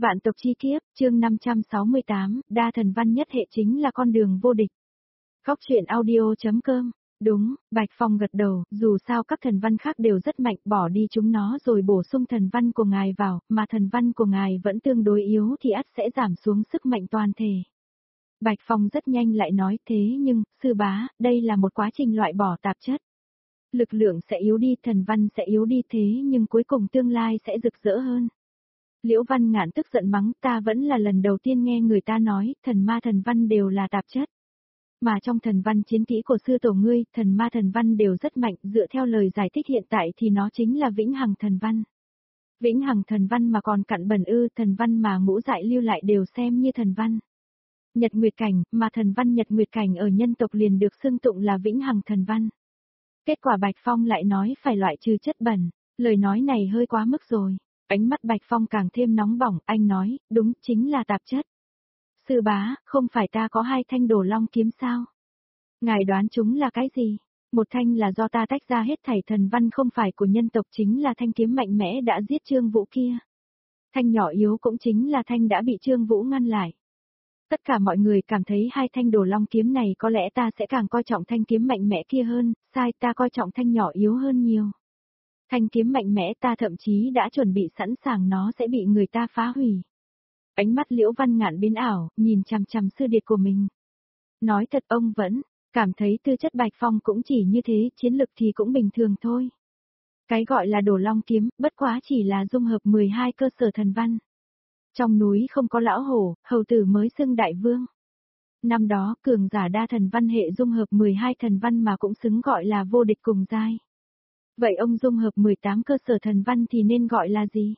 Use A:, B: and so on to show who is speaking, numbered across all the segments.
A: Vạn tộc chi kiếp, chương 568, đa thần văn nhất hệ chính là con đường vô địch. Góc truyện audio.com. Đúng, Bạch Phong gật đầu, dù sao các thần văn khác đều rất mạnh, bỏ đi chúng nó rồi bổ sung thần văn của ngài vào, mà thần văn của ngài vẫn tương đối yếu thì ắt sẽ giảm xuống sức mạnh toàn thể. Bạch Phong rất nhanh lại nói thế nhưng, sư bá, đây là một quá trình loại bỏ tạp chất. Lực lượng sẽ yếu đi, thần văn sẽ yếu đi thế nhưng cuối cùng tương lai sẽ rực rỡ hơn. Liễu Văn Ngạn tức giận mắng, ta vẫn là lần đầu tiên nghe người ta nói, thần ma thần văn đều là tạp chất. Mà trong thần văn chiến kỹ của sư tổ ngươi, thần ma thần văn đều rất mạnh, dựa theo lời giải thích hiện tại thì nó chính là vĩnh hằng thần văn. Vĩnh hằng thần văn mà còn cặn bẩn ư, thần văn mà ngũ dại lưu lại đều xem như thần văn. Nhật Nguyệt Cảnh, mà thần văn Nhật Nguyệt Cảnh ở nhân tộc liền được xưng tụng là vĩnh hằng thần văn. Kết quả Bạch Phong lại nói phải loại trừ chất bẩn, lời nói này hơi quá mức rồi. Ánh mắt Bạch Phong càng thêm nóng bỏng, anh nói, đúng, chính là tạp chất. Sư bá, không phải ta có 2 thanh Đồ Long kiếm sao? Ngài đoán chúng là cái gì? Một thanh là do ta tách ra hết thảy thần văn không phải của nhân tộc, chính là thanh kiếm mạnh mẽ đã giết Trương Vũ kia. Thanh nhỏ yếu cũng chính là thanh đã bị Trương Vũ ngăn lại. Tất cả mọi người cảm thấy 2 thanh Đồ Long kiếm này có lẽ ta sẽ càng coi trọng thanh kiếm mạnh mẽ kia hơn, sai, ta coi trọng thanh nhỏ yếu hơn nhiều. Thanh kiếm mạnh mẽ ta thậm chí đã chuẩn bị sẵn sàng nó sẽ bị người ta phá hủy. Ánh mắt Liễu Văn Ngạn biến ảo, nhìn chằm chằm sư điệt của mình. Nói thật ông vẫn cảm thấy tư chất Bạch Phong cũng chỉ như thế, chiến lực thì cũng bình thường thôi. Cái gọi là Đồ Long kiếm, bất quá chỉ là dung hợp 12 cơ sở thần văn. Trong núi không có lão hổ, hầu tử mới xưng đại vương. Năm đó, cường giả đa thần văn hệ dung hợp 12 thần văn mà cũng xứng gọi là vô địch cùng giai. Vậy ông dung hợp 18 cơ sở thần văn thì nên gọi là gì?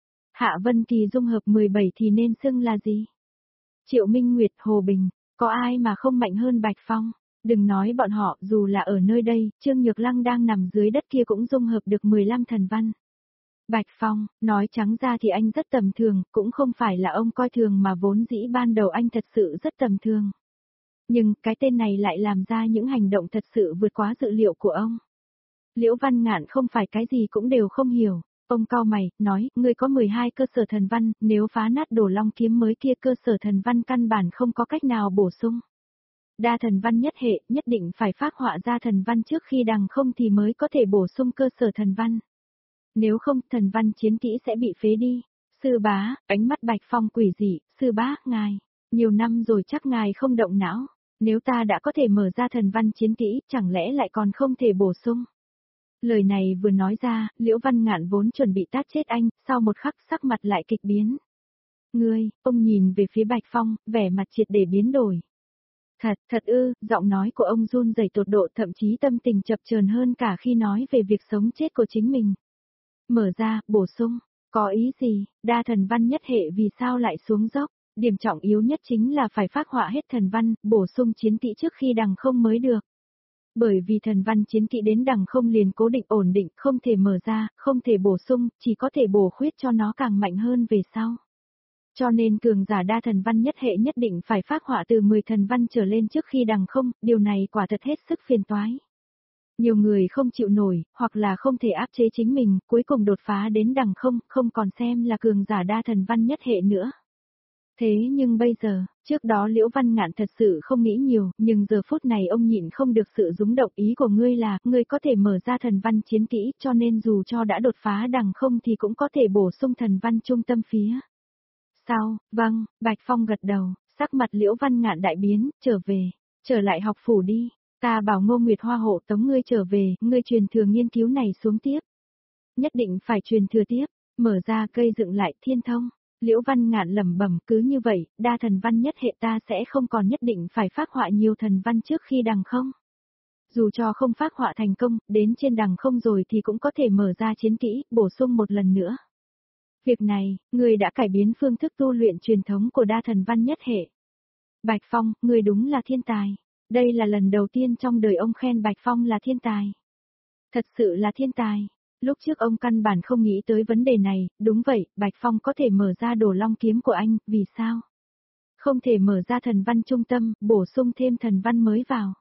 A: Hạ Vân Kỳ dung hợp 17 thì nên xưng là gì? Triệu Minh Nguyệt, Hồ Bình, có ai mà không mạnh hơn Bạch Phong? Đừng nói bọn họ, dù là ở nơi đây, Trương Nhược Lăng đang nằm dưới đất kia cũng dung hợp được 15 thần văn. Bạch Phong, nói trắng ra thì anh rất tầm thường, cũng không phải là ông coi thường mà vốn dĩ ban đầu anh thật sự rất tầm thường. Nhưng, cái tên này lại làm ra những hành động thật sự vượt quá dự liệu của ông. Liễu Văn Ngạn không phải cái gì cũng đều không hiểu. Ông cau mày, nói, ngươi có 12 cơ sở thần văn, nếu phá nát Đồ Long kiếm mới kia cơ sở thần văn căn bản không có cách nào bổ sung. Đa thần văn nhất hệ, nhất định phải phác họa ra thần văn trước khi đằng không thì mới có thể bổ sung cơ sở thần văn. Nếu không, thần văn chiến kỹ sẽ bị phế đi. Sư bá, ánh mắt Bạch Phong quỷ dị, sư bá, ngài, nhiều năm rồi chắc ngài không động não. Nếu ta đã có thể mở ra thần văn chiến kỹ, chẳng lẽ lại còn không thể bổ sung? Lời này vừa nói ra, Liễu Văn Ngạn vốn chuẩn bị tát chết anh, sau một khắc sắc mặt lại kịch biến. Ngươi, ông nhìn về phía Bạch Phong, vẻ mặt triệt để biến đổi. Thật ư, giọng nói của ông run rẩy tột độ, thậm chí tâm tình chập chờn hơn cả khi nói về việc sống chết của chính mình. Mở ra, bổ sung, có ý gì, đa thần văn nhất hệ vì sao lại xuống dốc, điểm trọng yếu nhất chính là phải phác họa hết thần văn, bổ sung chiến kỹ trước khi đằng không mới được. Bởi vì thần văn chiến kỹ đến đằng không liền cố định ổn định, không thể mở ra, không thể bổ sung, chỉ có thể bổ khuyết cho nó càng mạnh hơn về sau. Cho nên cường giả đa thần văn nhất hệ nhất định phải phác họa từ 10 thần văn trở lên trước khi đằng không, điều này quả thật hết sức phiền toái. Nhiều người không chịu nổi, hoặc là không thể áp chế chính mình, cuối cùng đột phá đến đằng không, không còn xem là cường giả đa thần văn nhất hệ nữa. Thế nhưng bây giờ, trước đó Liễu Văn Ngạn thật sự không nghĩ nhiều, nhưng giờ phút này ông nhịn không được sự rúng động, ý của ngươi là, ngươi có thể mở ra thần văn chiến kỹ, cho nên dù cho đã đột phá đằng không thì cũng có thể bổ sung thần văn trung tâm phía. Sao, vâng, Bạch Phong gật đầu, sắc mặt Liễu Văn Ngạn đại biến, trở lại học phủ đi, ta bảo Ngô Nguyệt Hoa hộ tống ngươi trở về, ngươi truyền thừa nghiên cứu này xuống tiếp. Nhất định phải truyền thừa tiếp, mở ra cây dựng lại thiên thông. Liễu Văn Ngạn lẩm bẩm, cứ như vậy, đa thần văn nhất hệ ta sẽ không còn nhất định phải phác họa nhiều thần văn trước khi đằng không. Dù cho không phác họa thành công, đến trên đằng không rồi thì cũng có thể mở ra chiến kỹ, bổ sung một lần nữa. Việc này, người đã cải biến phương thức tu luyện truyền thống của đa thần văn nhất hệ. Bạch Phong, người đúng là thiên tài. Đây là lần đầu tiên trong đời ông khen Bạch Phong là thiên tài. Thật sự là thiên tài. Lúc trước ông căn bản không nghĩ tới vấn đề này, đúng vậy, Bạch Phong có thể mở ra Đồ Long kiếm của anh, vì sao? Không thể mở ra thần văn trung tâm, bổ sung thêm thần văn mới vào.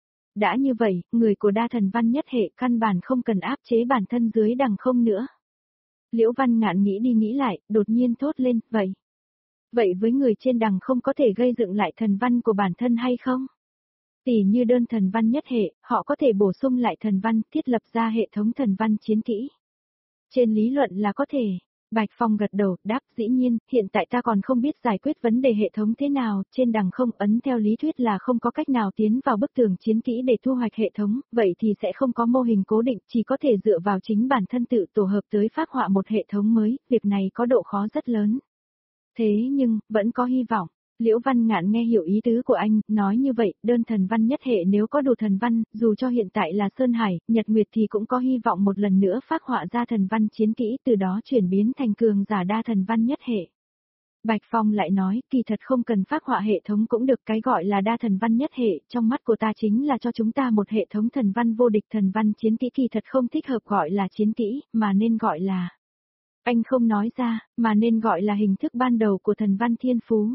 A: Đã như vậy, người của đa thần văn nhất hệ căn bản không cần áp chế bản thân dưới đằng không nữa. Liễu Văn Ngạn nghĩ đi nghĩ lại, đột nhiên thốt lên, vậy, Vậy với người trên đằng không có thể gây dựng lại thần văn của bản thân hay không? Tỉ như đơn thần văn nhất hệ, họ có thể bổ sung lại thần văn, thiết lập ra hệ thống thần văn chiến kỹ. Trên lý luận là có thể. Bạch Phong gật đầu, đáp dĩ nhiên, hiện tại ta còn không biết giải quyết vấn đề hệ thống thế nào, trên đằng không ấn theo lý thuyết là không có cách nào tiến vào bức tường chiến kỹ để thu hoạch hệ thống, vậy thì sẽ không có mô hình cố định, chỉ có thể dựa vào chính bản thân tự tổ hợp tới phác họa một hệ thống mới, việc này có độ khó rất lớn. Thế nhưng, vẫn có hy vọng. Liễu Văn Ngạn nghe hiểu ý tứ của anh, nói như vậy, đơn thần văn nhất hệ nếu có đủ thần văn, dù cho hiện tại là Sơn Hải, Nhật Nguyệt thì cũng có hy vọng một lần nữa phác họa ra thần văn chiến kỹ từ đó chuyển biến thành cường giả đa thần văn nhất hệ. Bạch Phong lại nói, kỳ thật không cần phác họa hệ thống cũng được, cái gọi là đa thần văn nhất hệ, trong mắt của ta chính là cho chúng ta một hệ thống thần văn vô địch, thần văn chiến kỹ kỳ thật không thích hợp gọi là chiến kỹ, mà nên gọi là... Anh không nói ra, mà nên gọi là hình thức ban đầu của thần văn thiên phú.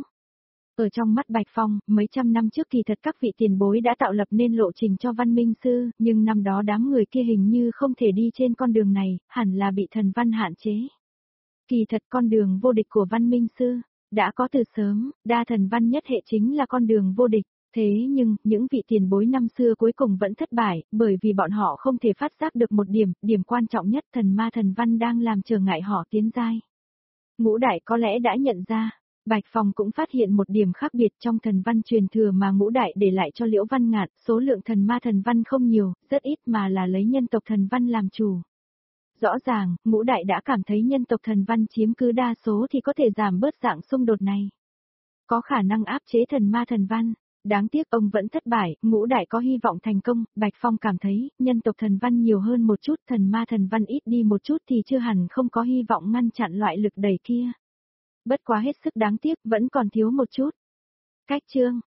A: Ở trong mắt Bạch Phong, mấy trăm năm trước kỳ thật các vị tiền bối đã tạo lập nên lộ trình cho văn minh sư, nhưng năm đó đám người kia hình như không thể đi trên con đường này, hẳn là bị thần văn hạn chế. Kỳ thật con đường vô địch của văn minh sư, đã có từ sớm, đa thần văn nhất hệ chính là con đường vô địch. Thế nhưng, những vị tiền bối năm xưa cuối cùng vẫn thất bại, bởi vì bọn họ không thể phát giác được một điểm quan trọng nhất, thần ma thần văn đang làm trở ngại họ tiến giai. Ngũ Đại có lẽ đã nhận ra. Bạch Phong cũng phát hiện một điểm khác biệt trong thần văn truyền thừa mà Ngũ Đại để lại cho Liễu Văn Ngạn, số lượng thần ma thần văn không nhiều, rất ít mà là lấy nhân tộc thần văn làm chủ. Rõ ràng, Ngũ Đại đã cảm thấy nhân tộc thần văn chiếm cứ đa số thì có thể giảm bớt dạng xung đột này. Có khả năng áp chế thần ma thần văn. Đáng tiếc ông vẫn thất bại, Ngũ Đại có hy vọng thành công, Bạch Phong cảm thấy, nhân tộc thần văn nhiều hơn một chút, thần ma thần văn ít đi một chút thì chưa hẳn không có hy vọng ngăn chặn loại lực đẩy kia. Bất quá hết sức đáng tiếc, vẫn còn thiếu một chút. Cách chương